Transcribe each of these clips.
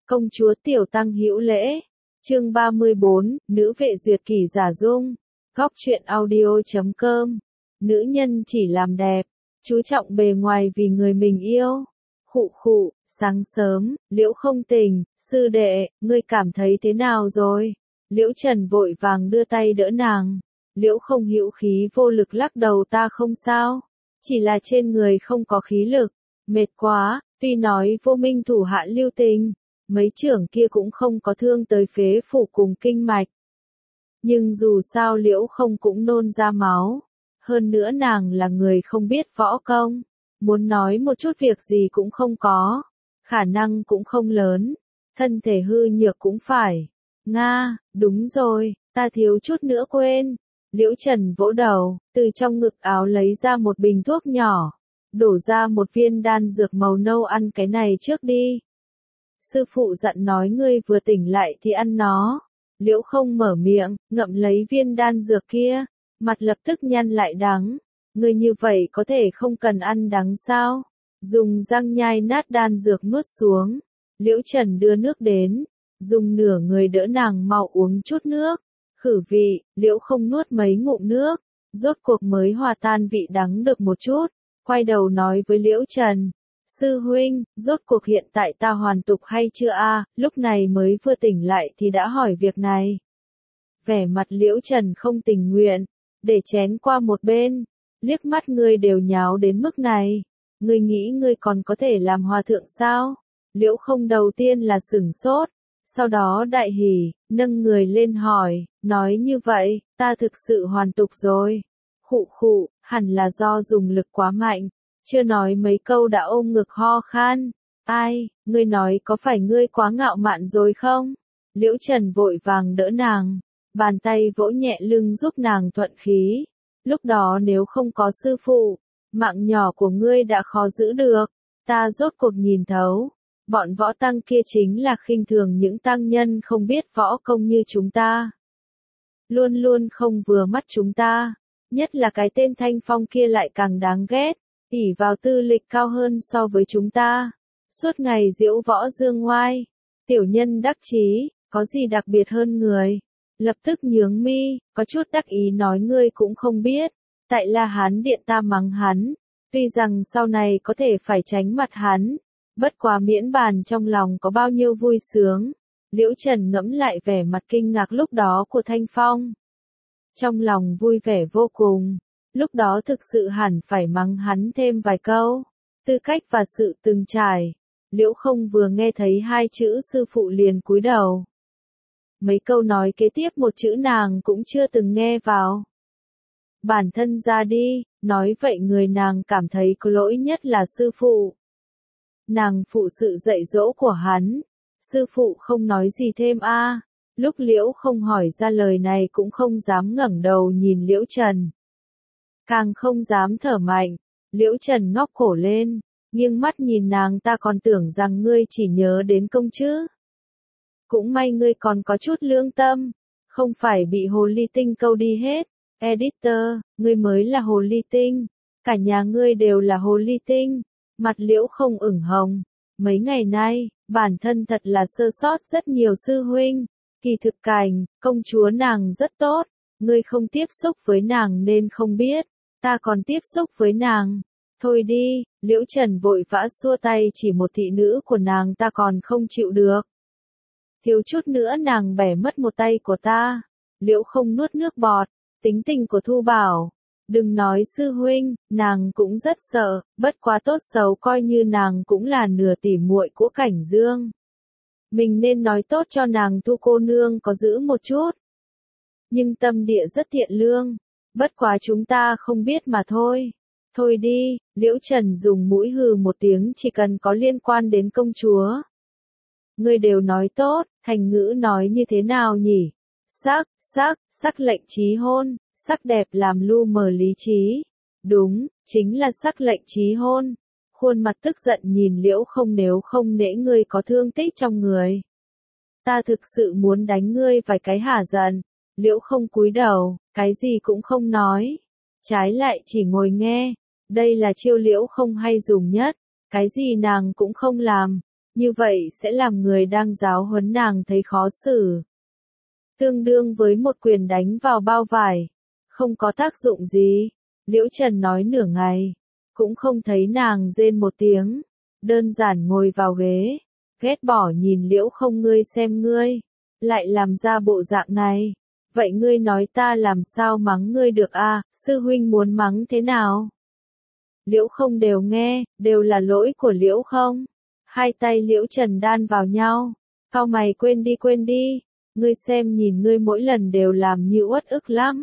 Công chúa Tiểu Tăng hữu lễ. Chương 34, nữ vệ duyệt kỷ giả dung. Góc truyện audio.com. Nữ nhân chỉ làm đẹp, chú trọng bề ngoài vì người mình yêu. Khụ khụ, sáng sớm, Liễu không tỉnh, sư đệ, ngươi cảm thấy thế nào rồi? Liễu Trần vội vàng đưa tay đỡ nàng. Liễu không hữu khí vô lực lắc đầu, ta không sao, chỉ là trên người không có khí lực, mệt quá. Tuy nói Vô Minh thủ hạ lưu tình, mấy trưởng kia cũng không có thương tới phế phủ cùng kinh mạch. Nhưng dù sao Liễu không cũng nôn ra máu. Hơn nữa nàng là người không biết võ công. Muốn nói một chút việc gì cũng không có. Khả năng cũng không lớn. Thân thể hư nhược cũng phải. Nga, đúng rồi, ta thiếu chút nữa quên. Liễu Trần vỗ đầu, từ trong ngực áo lấy ra một bình thuốc nhỏ. Đổ ra một viên đan dược màu nâu, ăn cái này trước đi. Sư phụ dặn nói ngươi vừa tỉnh lại thì ăn nó. Liễu không mở miệng, ngậm lấy viên đan dược kia. Mặt lập tức nhăn lại đắng. Ngươi như vậy có thể không cần ăn đắng sao? Dùng răng nhai nát đan dược nuốt xuống. Liễu Trần đưa nước đến. Dùng nửa người đỡ nàng mau uống chút nước. Khử vị, Liễu không nuốt mấy ngụm nước. Rốt cuộc mới hòa tan vị đắng được một chút. Quay đầu nói với Liễu Trần. Sư huynh, rốt cuộc hiện tại ta hoàn tục hay chưa a? Lúc này mới vừa tỉnh lại thì đã hỏi việc này. Vẻ mặt Liễu Trần không tình nguyện. Để chén qua một bên. Liếc mắt ngươi đều nháo đến mức này. Ngươi nghĩ ngươi còn có thể làm hòa thượng sao? Liễu không đầu tiên là sửng sốt. Sau đó đại hỉ, nâng người lên hỏi, nói như vậy, ta thực sự hoàn tục rồi. Khụ khụ, hẳn là do dùng lực quá mạnh. Chưa nói mấy câu đã ôm ngực ho khan. Ai, ngươi nói có phải ngươi quá ngạo mạn rồi không? Liễu Trần vội vàng đỡ nàng. Bàn tay vỗ nhẹ lưng giúp nàng thuận khí. Lúc đó nếu không có sư phụ, mạng nhỏ của ngươi đã khó giữ được. Ta rốt cuộc nhìn thấu. Bọn võ tăng kia chính là khinh thường những tăng nhân không biết võ công như chúng ta. Luôn luôn không vừa mắt chúng ta. Nhất là cái tên Thanh Phong kia lại càng đáng ghét. Ỷ vào tư lịch cao hơn so với chúng ta. Suốt ngày diễu võ dương ngoai. Tiểu nhân đắc chí, có gì đặc biệt hơn người. Lập tức nhướng mi, có chút đắc ý nói ngươi cũng không biết. Tại La Hán Điện ta mắng hắn. Tuy rằng sau này có thể phải tránh mặt hắn. Bất quá miễn bàn trong lòng có bao nhiêu vui sướng. Liễu Trần ngẫm lại vẻ mặt kinh ngạc lúc đó của Thanh Phong. Trong lòng vui vẻ vô cùng. Lúc đó thực sự hẳn phải mắng hắn thêm vài câu. Tư cách và sự từng trải. Liễu không vừa nghe thấy hai chữ sư phụ liền cúi đầu. Mấy câu nói kế tiếp một chữ nàng cũng chưa từng nghe vào. Bản thân ra đi, nói vậy người nàng cảm thấy có lỗi nhất là sư phụ. Nàng phụ sự dạy dỗ của hắn. Sư phụ không nói gì thêm a. Lúc Liễu không hỏi ra lời này cũng không dám ngẩng đầu nhìn Liễu Trần. Càng không dám thở mạnh. Liễu Trần ngóc cổ lên, nghiêng mắt nhìn nàng, ta còn tưởng rằng ngươi chỉ nhớ đến công chứ. Cũng may ngươi còn có chút lương tâm, không phải bị hồ ly tinh câu đi hết. Editor, ngươi mới là hồ ly tinh, cả nhà ngươi đều là hồ ly tinh. Mặt Liễu không ửng hồng. Mấy ngày nay, bản thân thật là sơ sót rất nhiều sư huynh. Kỳ thực Cảnh, công chúa nàng rất tốt. Ngươi không tiếp xúc với nàng nên không biết. Ta còn tiếp xúc với nàng. Thôi đi, Liễu Trần vội vã xua tay, chỉ một thị nữ của nàng ta còn không chịu được. Thiếu chút nữa nàng bẻ mất một tay của ta. Liễu không nuốt nước bọt. Tính tình của Thu Bảo. Đừng nói sư huynh, nàng cũng rất sợ, bất quá tốt xấu coi như nàng cũng là nửa tỉ muội của Cảnh Dương. Mình nên nói tốt cho nàng Thu cô nương có giữ một chút. Nhưng tâm địa rất thiện lương, bất quá chúng ta không biết mà thôi. Thôi đi, Liễu Trần dùng mũi hừ một tiếng, chỉ cần có liên quan đến công chúa. Ngươi đều nói tốt, thành ngữ nói như thế nào nhỉ? Sắc lệnh trí hôn. Sắc đẹp làm lu mờ lý trí. Đúng, chính là sắc lệnh trí hôn. Khuôn mặt tức giận nhìn Liễu không, nếu không nể ngươi có thương tích trong người. Ta thực sự muốn đánh ngươi vài cái hả giận. Liễu không cúi đầu, cái gì cũng không nói. Trái lại chỉ ngồi nghe. Đây là chiêu Liễu không hay dùng nhất. Cái gì nàng cũng không làm. như vậy sẽ làm người đang giáo huấn nàng thấy khó xử. Tương đương với một quyền đánh vào bao vải, không có tác dụng gì. Liễu Trần nói nửa ngày, cũng không thấy nàng rên một tiếng, đơn giản ngồi vào ghế, ghét bỏ nhìn Liễu Không, ngươi xem ngươi, lại làm ra bộ dạng này, vậy ngươi nói ta làm sao mắng ngươi được a? Sư huynh muốn mắng thế nào? Liễu Không đều nghe, đều là lỗi của Liễu Không. Hai tay Liễu Trần đan vào nhau, cau mày, quên đi, ngươi xem nhìn ngươi mỗi lần đều làm như uất ức lắm.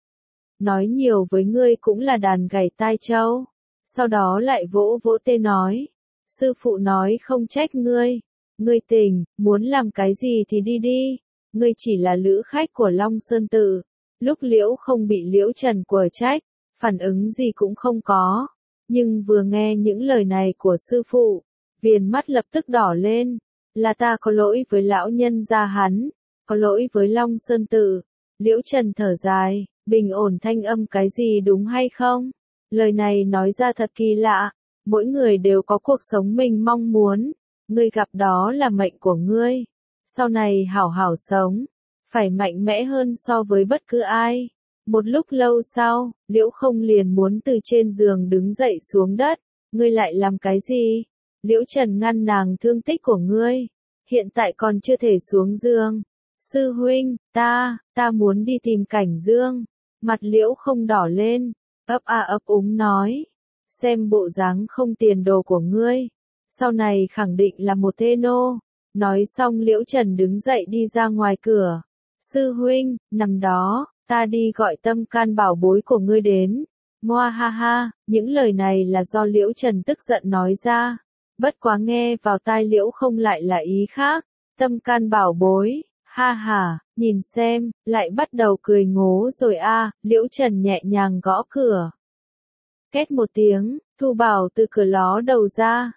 Nói nhiều với ngươi cũng là đàn gảy tai trâu. Sau đó lại vỗ vỗ tay nói, sư phụ nói không trách ngươi, ngươi tỉnh, muốn làm cái gì thì đi đi, ngươi chỉ là lữ khách của Long Sơn Tự. Lúc Liễu Không bị Liễu Trần quở trách, phản ứng gì cũng không có, nhưng vừa nghe những lời này của sư phụ, viền mắt lập tức đỏ lên, là ta có lỗi với lão nhân gia hắn, có lỗi với Long Sơn Tự. Liễu Trần thở dài, bình ổn thanh âm, cái gì đúng hay không? Lời này nói ra thật kỳ lạ, mỗi người đều có cuộc sống mình mong muốn, ngươi gặp đó là mệnh của ngươi, sau này hảo hảo sống, phải mạnh mẽ hơn so với bất cứ ai. Một lúc lâu sau, Liễu Không liền muốn từ trên giường đứng dậy xuống đất, ngươi lại làm cái gì? Liễu Trần ngăn nàng, thương tích của ngươi, hiện tại còn chưa thể xuống giường. Sư huynh, ta muốn đi tìm Cảnh Dương. Mặt Liễu Không đỏ lên, ấp a ấp úng nói, xem bộ dáng không tiền đồ của ngươi, sau này khẳng định là một thê nô. Nói xong Liễu Trần đứng dậy đi ra ngoài cửa. Sư huynh, nằm đó, ta đi gọi tâm can bảo bối của ngươi đến. Moa ha ha, những lời này là do Liễu Trần tức giận nói ra, bất quá nghe vào tai Liễu Không lại là ý khác. Tâm can bảo bối, ha ha, nhìn xem, lại bắt đầu cười ngố rồi a. Liễu Trần nhẹ nhàng gõ cửa. Két một tiếng, Thu Bảo từ cửa ló đầu ra.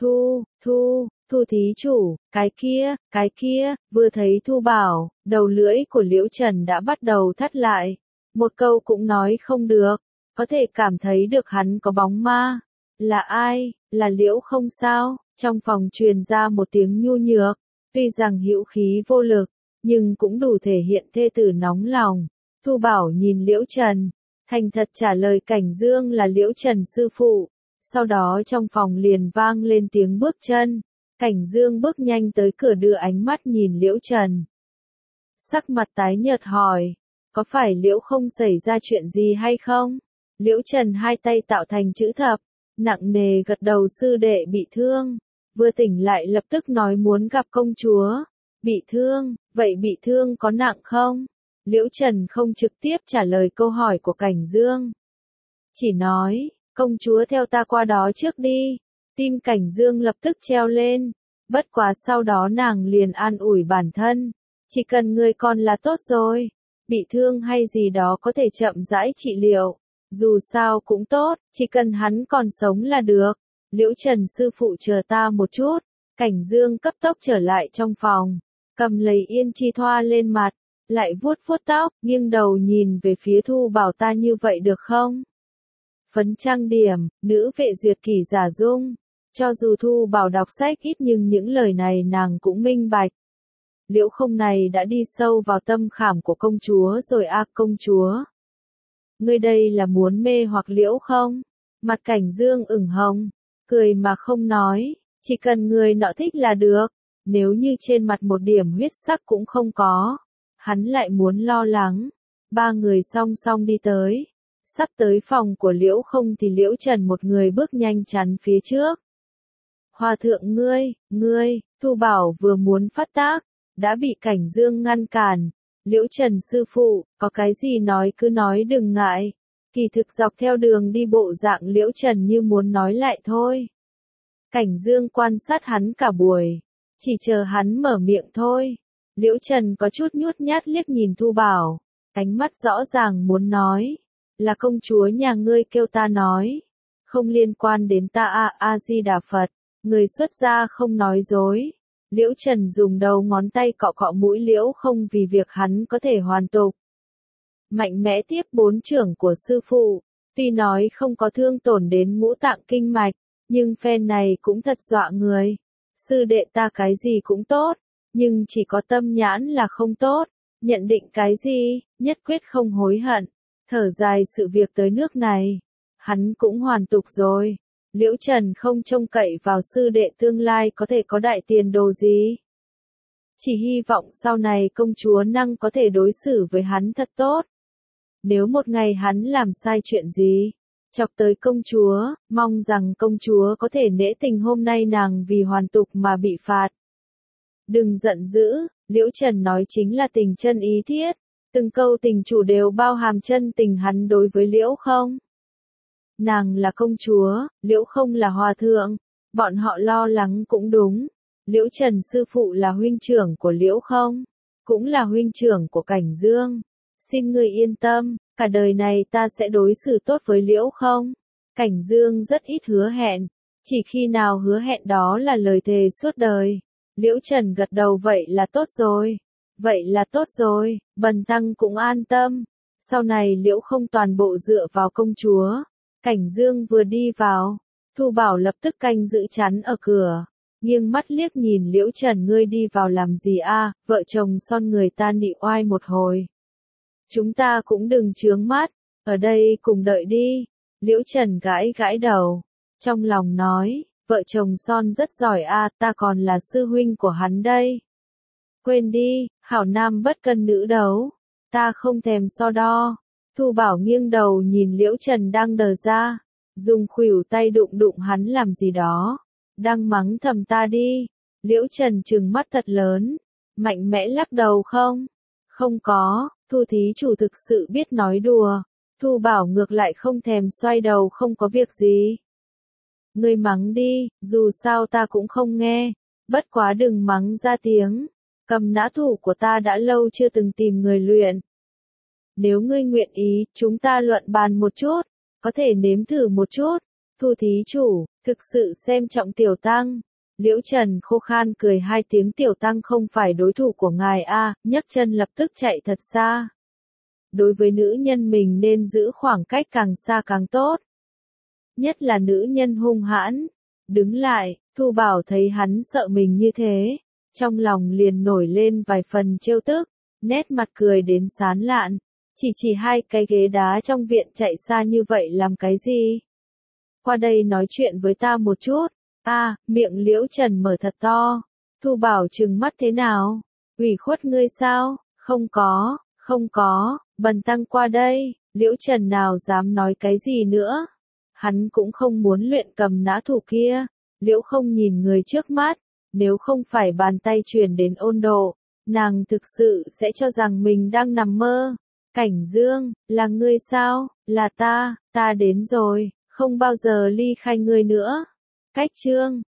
Thu thí chủ, cái kia, vừa thấy Thu Bảo, đầu lưỡi của Liễu Trần đã bắt đầu thắt lại. Một câu cũng nói không được, có thể cảm thấy được hắn có bóng ma. Là ai? Là Liễu Không sao? Trong phòng truyền ra một tiếng nhu nhược, tuy rằng hữu khí vô lực, nhưng cũng đủ thể hiện thê tử nóng lòng. Thu Bảo nhìn Liễu Trần, thành thật trả lời Cảnh Dương là Liễu Trần sư phụ. Sau đó trong phòng liền vang lên tiếng bước chân. Cảnh Dương bước nhanh tới cửa, đưa ánh mắt nhìn Liễu Trần. Sắc mặt tái nhợt hỏi, có phải Liễu Không xảy ra chuyện gì hay không? Liễu Trần hai tay tạo thành chữ thập, nặng nề gật đầu, sư đệ bị thương. Vừa tỉnh lại lập tức nói muốn gặp công chúa. Bị thương, vậy bị thương có nặng không? Liễu Trần không trực tiếp trả lời câu hỏi của Cảnh Dương. Chỉ nói, công chúa theo ta qua đó trước đi. Tim Cảnh Dương lập tức treo lên. Bất quá sau đó nàng liền an ủi bản thân. Chỉ cần người còn là tốt rồi. Bị thương hay gì đó có thể chậm rãi trị liệu. Dù sao cũng tốt, chỉ cần hắn còn sống là được. Liễu Trần sư phụ chờ ta một chút. Cảnh Dương cấp tốc trở lại trong phòng, cầm lấy yên chi thoa lên mặt, lại vuốt vuốt tóc, nghiêng đầu nhìn về phía Thu Bảo, ta như vậy được không? Phấn trang điểm, nữ vệ duyệt kỷ giả dung. Cho dù Thu Bảo đọc sách ít nhưng những lời này nàng cũng minh bạch. Liễu Không này đã đi sâu vào tâm khảm của công chúa rồi a. Công chúa, ngươi đây là muốn mê hoặc Liễu Không? Mặt Cảnh Dương ửng hồng, cười mà không nói, chỉ cần người nọ thích là được. Nếu như trên mặt một điểm huyết sắc cũng không có, hắn lại muốn lo lắng. Ba người song song đi tới. Sắp tới phòng của Liễu Không thì Liễu Trần một người bước nhanh chắn phía trước. Hòa thượng ngươi, Thu Bảo vừa muốn phát tác, đã bị Cảnh Dương ngăn cản. Liễu Trần sư phụ, có cái gì nói cứ nói, đừng ngại. Kỳ thực dọc theo đường đi bộ dạng Liễu Trần như muốn nói lại thôi. Cảnh Dương quan sát hắn cả buổi, chỉ chờ hắn mở miệng thôi. Liễu Trần có chút nhút nhát liếc nhìn Thu Bảo, ánh mắt rõ ràng muốn nói, là công chúa nhà ngươi kêu ta nói, không liên quan đến ta. A Di Đà Phật, người xuất gia không nói dối. Liễu Trần dùng đầu ngón tay cọ cọ mũi Liễu Không vì việc hắn có thể hoàn tục. Mạnh mẽ tiếp bốn chưởng của sư phụ, tuy nói không có thương tổn đến ngũ tạng kinh mạch, nhưng phen này cũng thật dọa người. Sư đệ ta cái gì cũng tốt, nhưng chỉ có tâm nhãn là không tốt, nhận định cái gì, nhất quyết không hối hận. Thở dài sự việc tới nước này, hắn cũng hoàn tục rồi. Liễu Trần không trông cậy vào sư đệ tương lai có thể có đại tiền đồ gì. Chỉ hy vọng sau này công chúa Năng có thể đối xử với hắn thật tốt. Nếu một ngày hắn làm sai chuyện gì, chọc tới công chúa, mong rằng công chúa có thể nể tình hôm nay nàng vì hoàn tục mà bị phạt. Đừng giận dữ, Liễu Trần nói chính là tình chân ý thiết, từng câu tình chủ đều bao hàm chân tình hắn đối với Liễu không. Nàng là công chúa, Liễu không là hòa thượng, bọn họ lo lắng cũng đúng. Liễu Trần sư phụ là huynh trưởng của Liễu không, cũng là huynh trưởng của Cảnh Dương. Xin ngươi yên tâm, cả đời này ta sẽ đối xử tốt với Liễu không. Cảnh Dương rất ít hứa hẹn, chỉ khi nào hứa hẹn đó là lời thề suốt đời. Liễu Trần gật đầu vậy là tốt rồi. Vậy là tốt rồi, Bần tăng cũng an tâm. Sau này Liễu không toàn bộ dựa vào công chúa. Cảnh Dương vừa đi vào, Thu Bảo lập tức canh giữ chắn ở cửa. Nghiêng mắt liếc nhìn Liễu Trần, ngươi đi vào làm gì a? Vợ chồng son người ta nị oai một hồi. Chúng ta cũng đừng chướng mắt, ở đây cùng đợi đi. Liễu Trần gãi gãi đầu, trong lòng nói, vợ chồng son rất giỏi a, ta còn là sư huynh của hắn đây. Quên đi, hảo nam bất cân nữ đấu, ta không thèm so đo. Thu Bảo nghiêng đầu nhìn Liễu Trần đang đờ ra, dùng khuỷu tay đụng đụng hắn làm gì đó, đang mắng thầm ta đi. Liễu Trần trừng mắt thật lớn, mạnh mẽ lắc đầu không. Không có, Thu thí chủ thực sự biết nói đùa. Thu Bảo ngược lại không thèm xoay đầu, không có việc gì. Ngươi mắng đi, dù sao ta cũng không nghe, bất quá đừng mắng ra tiếng. Cầm nã thủ của ta đã lâu chưa từng tìm người luyện. Nếu ngươi nguyện ý, chúng ta luận bàn một chút, có thể nếm thử một chút. Thu thí chủ, thực sự xem trọng tiểu tăng. Liễu Trần khô khan cười hai tiếng, tiểu tăng không phải đối thủ của ngài a, nhấc chân lập tức chạy thật xa. Đối với nữ nhân mình nên giữ khoảng cách càng xa càng tốt. Nhất là nữ nhân hung hãn. Đứng lại, Thu Bảo thấy hắn sợ mình như thế, trong lòng liền nổi lên vài phần trêu tức, nét mặt cười đến sán lạn. Chỉ hai cái ghế đá trong viện, chạy xa như vậy làm cái gì? Qua đây nói chuyện với ta một chút. Miệng Liễu Trần mở thật to. Thu Bảo trừng mắt, thế nào? Ủy khuất ngươi sao? Không có, bần tăng qua đây. Liễu Trần nào dám nói cái gì nữa? Hắn cũng không muốn luyện cầm nã thủ kia. Liễu không nhìn người trước mắt, nếu không phải bàn tay truyền đến ôn độ, nàng thực sự sẽ cho rằng mình đang nằm mơ. Cảnh Dương, là ngươi sao? Là ta đến rồi, không bao giờ ly khai ngươi nữa. Cách chương